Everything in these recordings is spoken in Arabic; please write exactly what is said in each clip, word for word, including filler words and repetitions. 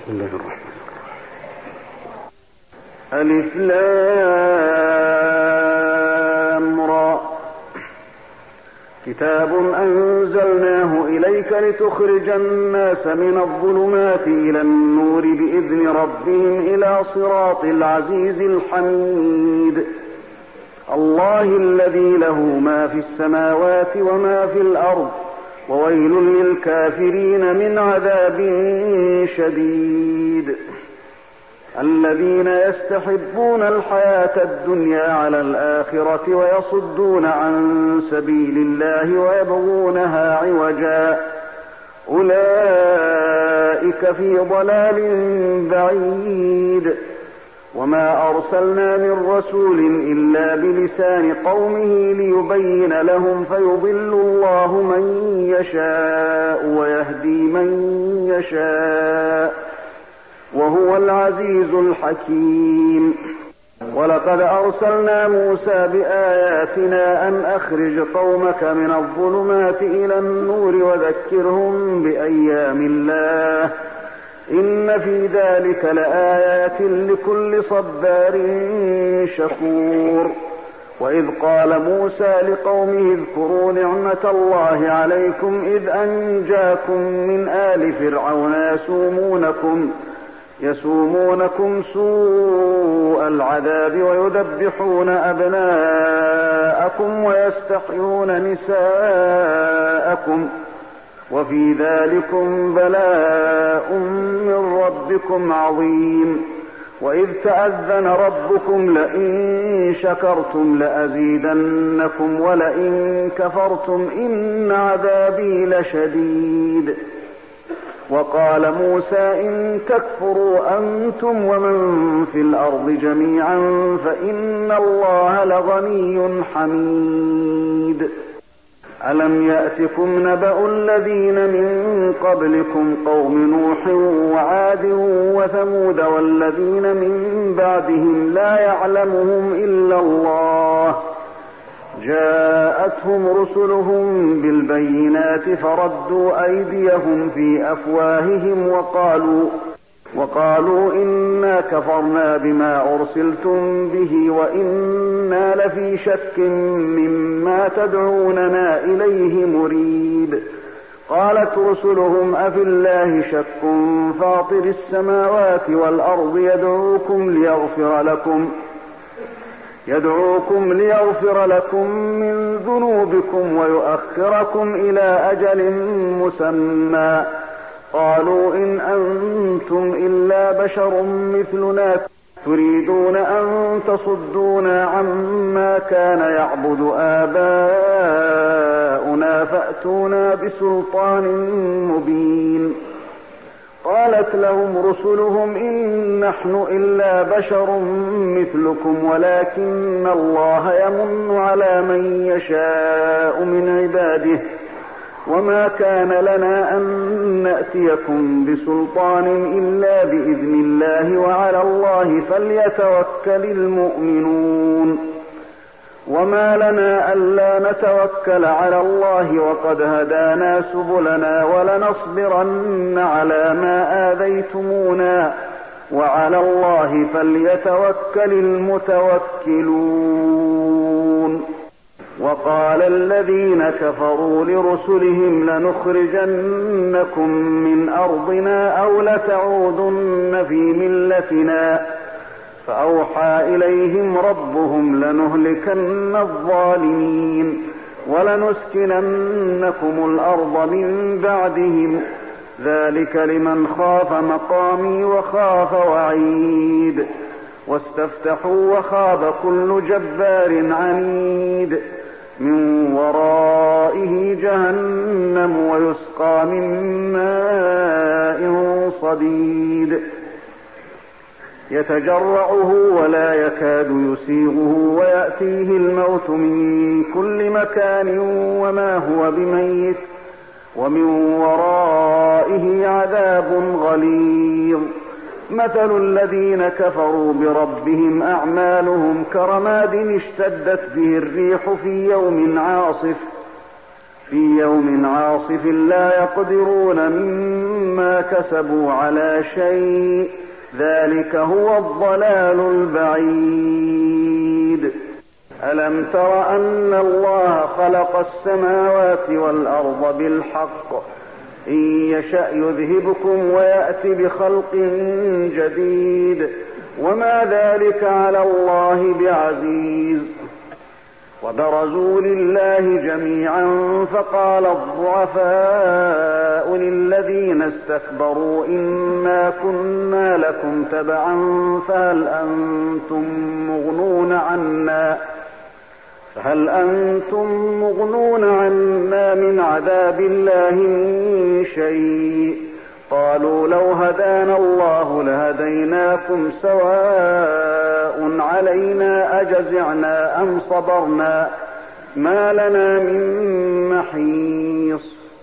بسم الله الرحمن الرحيم. ألف لام را. كتاب أنزلناه إليك لتخرج الناس من الظلمات إلى النور بإذن ربهم إلى صراط العزيز الحميد. الله الذي له ما في السماوات وما في الأرض وويل للكافرين من عذاب شديد. الذين يستحبون الحياة الدنيا على الآخرة ويصدون عن سبيل الله ويبغونها عوجا أولئك في ضلال بعيد. وما أرسلنا من رسول إلا بلسان قومه ليبين لهم فيضل الله من يشاء ويهدي من يشاء وهو العزيز الحكيم. ولقد أرسلنا موسى بآياتنا أن أخرج قومك من الظلمات إلى النور وذكرهم بأيام الله إن في ذلك لآيات لكل صبار شكور. وإذ قال موسى لقومه اذكروا نعمة الله عليكم إذ أنجاكم من آل فرعون يسومونكم يسومونكم سوء العذاب ويذبحون أبناءكم ويستحيون نساءكم وفي ذلكم بلاء من ربكم عظيم. وإذ تأذن ربكم لئن شكرتم لأزيدنكم ولئن كفرتم إن عذابي لشديد. وقال موسى إن تكفروا أنتم ومن في الأرض جميعا فإن الله لغني حميد. ألم يأتكم نبأ الذين من قبلكم قوم نوح وعاد وثمود والذين من بعدهم لا يعلمهم إلا الله جاءتهم رسلهم بالبينات فردوا أيديهم في أفواههم وقالوا وقالوا إنا كفرنا بما أرسلتم به وإنا لفي شك مما تدعوننا إليه مريب. قالت رسلهم أفي الله شك فاطر السماوات والأرض يدعوكم ليغفر لكم يدعوكم ليغفر لكم من ذنوبكم ويؤخركم إلى أجل مسمى قالوا إن أنتم إلا بشر مثلنا تريدون أن تصدونا عما كان يعبد آباؤنا فأتونا بسلطان مبين. قالت لهم رسلهم إن نحن إلا بشر مثلكم ولكن الله يمن على من يشاء من عباده وما كان لنا أن نأتيكم بسلطان إلا بإذن الله وعلى الله فليتوكل المؤمنون. وما لنا ألا نتوكل على الله وقد هدانا سبلنا ولنصبرن على ما آذيتمونا وعلى الله فليتوكل المتوكلون. وقال الذين كفروا لرسلهم لنخرجنكم من أرضنا أو لتعودن في ملتنا فأوحى إليهم ربهم لنهلكن الظالمين ولنسكننكم الأرض من بعدهم ذلك لمن خاف مقامي وخاف وعيد. واستفتحوا وخاب كل جبار عنيد من ورائه جهنم ويسقى من ماء صديد يتجرعه ولا يكاد يسيغه ويأتيه الموت من كل مكان وما هو بميت ومن ورائه عذاب غليظ. مثل الذين كفروا بربهم أعمالهم كرماد اشتدت به الريح في يوم عاصف في يوم عاصف لا يقدرون مما كسبوا على شيء ذلك هو الضلال البعيد. ألم تر أن الله خلق السماوات والأرض بالحق إن يشأ يذهبكم ويأت بخلق جديد وما ذلك على الله بعزيز. وبرزوا لله جميعا فقال الضعفاء للذين استكبروا إنا كنا لكم تبعا فهل أنتم مغنون عنا فهل أنتم مغنون عنا من عذاب الله من شيء قالوا لو هدانا الله لهديناكم سواء علينا أجزعنا أم صبرنا ما لنا من محيص.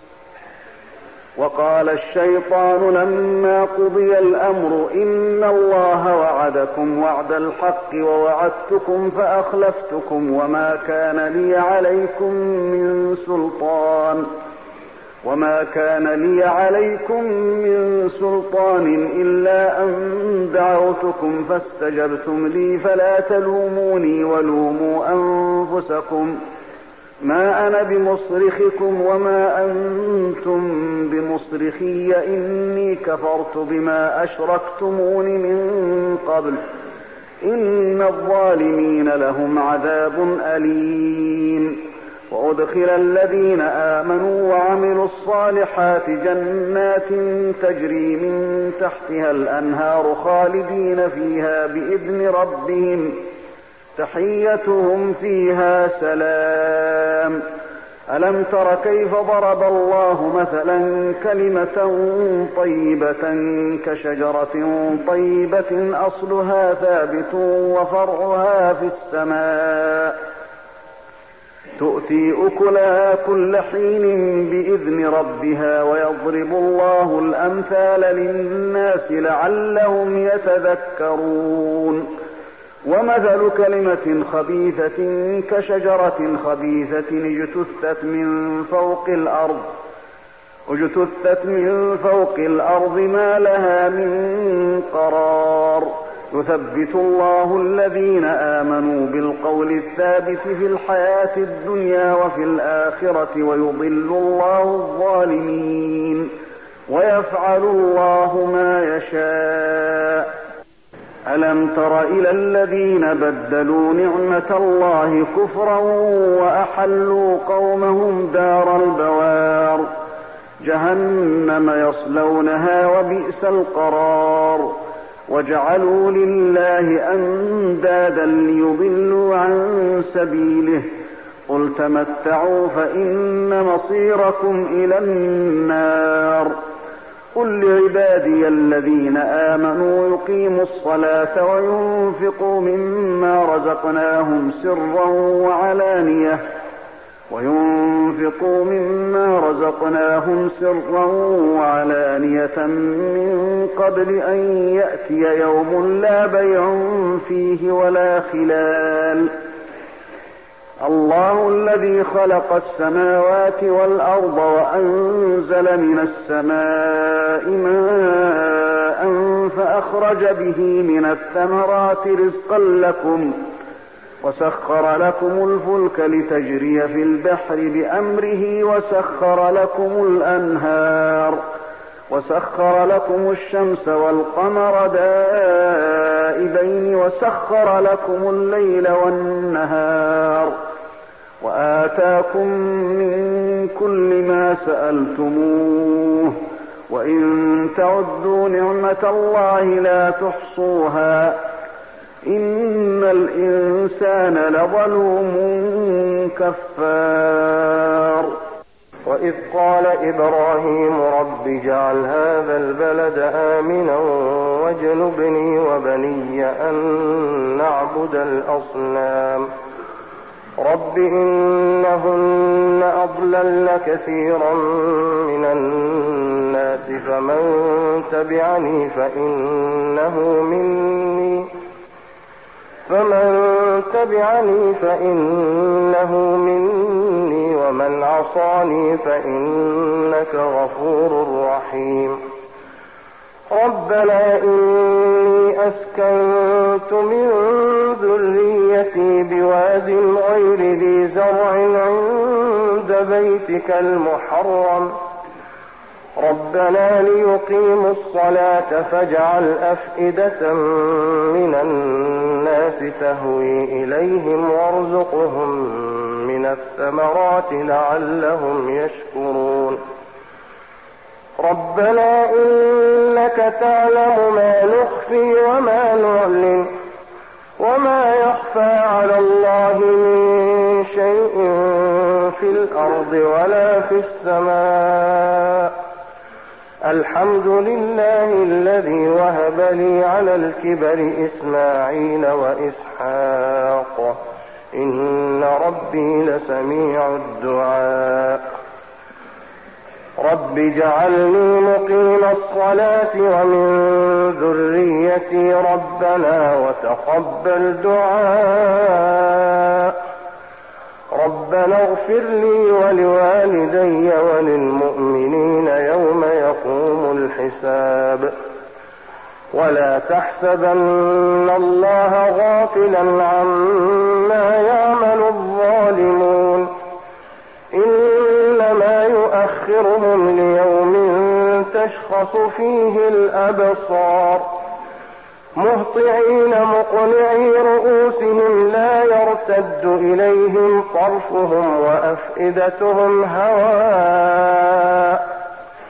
وقال الشيطان لما قضي الأمر إن الله وعدكم وعد الحق ووعدتكم فأخلفتكم وما كان لي عليكم من سلطان وما كان لي عليكم من سلطان إلا أن دعوتكم فاستجبتم لي فلا تلوموني ولوموا أنفسكم ما أنا بمصرخكم وما أنتم بمصرخي إني كفرت بما أشركتمون من قبل إن الظالمين لهم عذاب أليم. وأدخل الذين آمنوا وعملوا الصالحات جنات تجري من تحتها الأنهار خالدين فيها بإذن ربهم تحيتهم فيها سلام. ألم تر كيف ضرب الله مثلا كلمة طيبة كشجرة طيبة أصلها ثابت وفرعها في السماء تؤتي أكلها كل حين بإذن ربها ويضرب الله الأمثال للناس لعلهم يتذكرون. ومثل كلمة خبيثة كشجرة خبيثة اجتثت من فوق الأرض اجتثت من فوق الأرض ما لها من قرار يثبت الله الذين آمنوا بالقول الثابت في الحياة الدنيا وفي الآخرة ويضل الله الظالمين ويفعل الله ما يشاء. ألم تر إلى الذين بدلوا نعمة الله كفرا وأحلوا قومهم دار البوار جهنم يصلونها وبئس القرار وجعلوا لله أندادا ليضلوا عن سبيله قل تمتعوا فإن مصيركم إلى النار. قل لعبادي الذين آمنوا يقيموا الصلاة وينفقوا مما رزقناهم سرا وعلانية وينفقوا مما رزقناهم سرا وعلانية من قبل أن يأتي يوم لا بيع فيه ولا خلال. الله الذي خلق السماوات والأرض وأنزل من السماء ماء فأخرج به من الثمرات رزقا لكم وسخر لكم الفلك لتجري في البحر بأمره وسخر لكم الأنهار وسخر لكم الشمس والقمر دائبين وسخر لكم الليل والنهار وآتاكم من كل ما سألتموه وإن تعدوا نعمة الله لا تحصوها إن الإنسان لظلوم كفار. وإذ قال إبراهيم رب اجعل هذا البلد آمنا واجنبني وبني أن نعبد الأصنام رب إنهن أضللن كثيرا من الناس فمن تبعني فإنه مني فمن تبعني فإنه مني ومن عصاني فإنك غفور رحيم. ربنا إني أسكنت من ذريتي بواد غير ذي زرع عند بيتك المحرم ربنا ليقيموا الصلاة فاجعل أفئدة من الناس تهوي إليهم وارزقهم من الثمرات لعلهم يشكرون. ربنا إنك تعلم ما نخفي وما نعلن وما يخفى على الله من شيء في الأرض ولا في السماء. الحمد لله الذي وهب لي على الكبر إسماعيل وإسحاق إن ربي لسميع الدعاء. رب اجعلني مقيم الصلاة ومن ذريتي ربنا وتقبل دعاء. ربنا اغفر لي ولوالدي وللمؤمنين يوم يقوم الحساب. ولا تحسبن الله غافلا عما يعمل الظالمون إنما يؤخرهم ليوم تشخص فيه الأبصار مهطعين مقنعي رؤوسهم لا يرتد إليهم طرفهم وأفئدتهم هواء.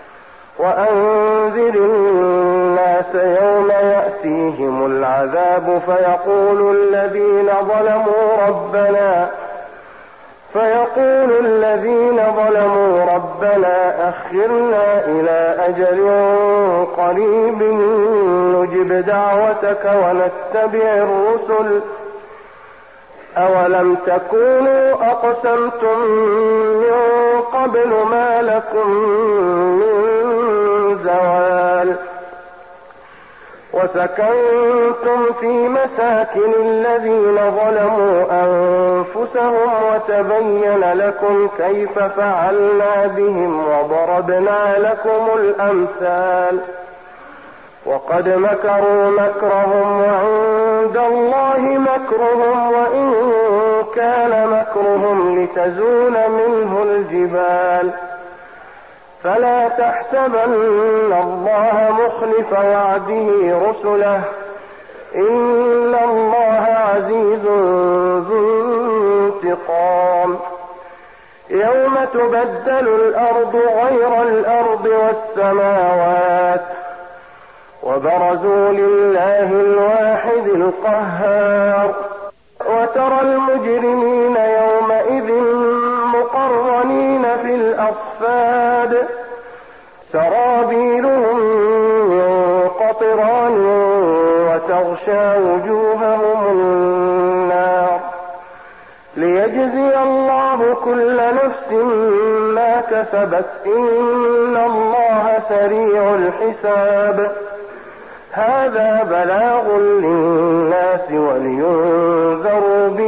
وأنذر الناس يوم يأتيهم العذاب فيقول الذين ظلموا ربنا فيقول الذين ظلموا ربنا أخرنا إلى أجل قريب نجب دعوتك ونتبع الرسل أولم تكونوا أقسمتم من قبل ما لكم من زوال. وسكنتم في مساكن الذين ظلموا أنفسهم وتبين لكم كيف فعلنا بهم وضربنا لكم الأمثال. وقد مكروا مكرهم وعند الله مكرهم وإن كان مكرهم لتزول منه الجبال. فلا تحسبن الله مخلف وعده رسله إن الله عزيز ذو انتقام. يوم تبدل الأرض غير الأرض والسماوات وبرزوا لله الواحد القهار. وترى المجرمين يومئذ مقرنين في الأصفاد سرابيلهم من قطران وتغشى وجوههم النار ليجزي الله كل نفس ما كسبت إن الله سريع الحساب. هذا بلاغ للناس ولينذروا به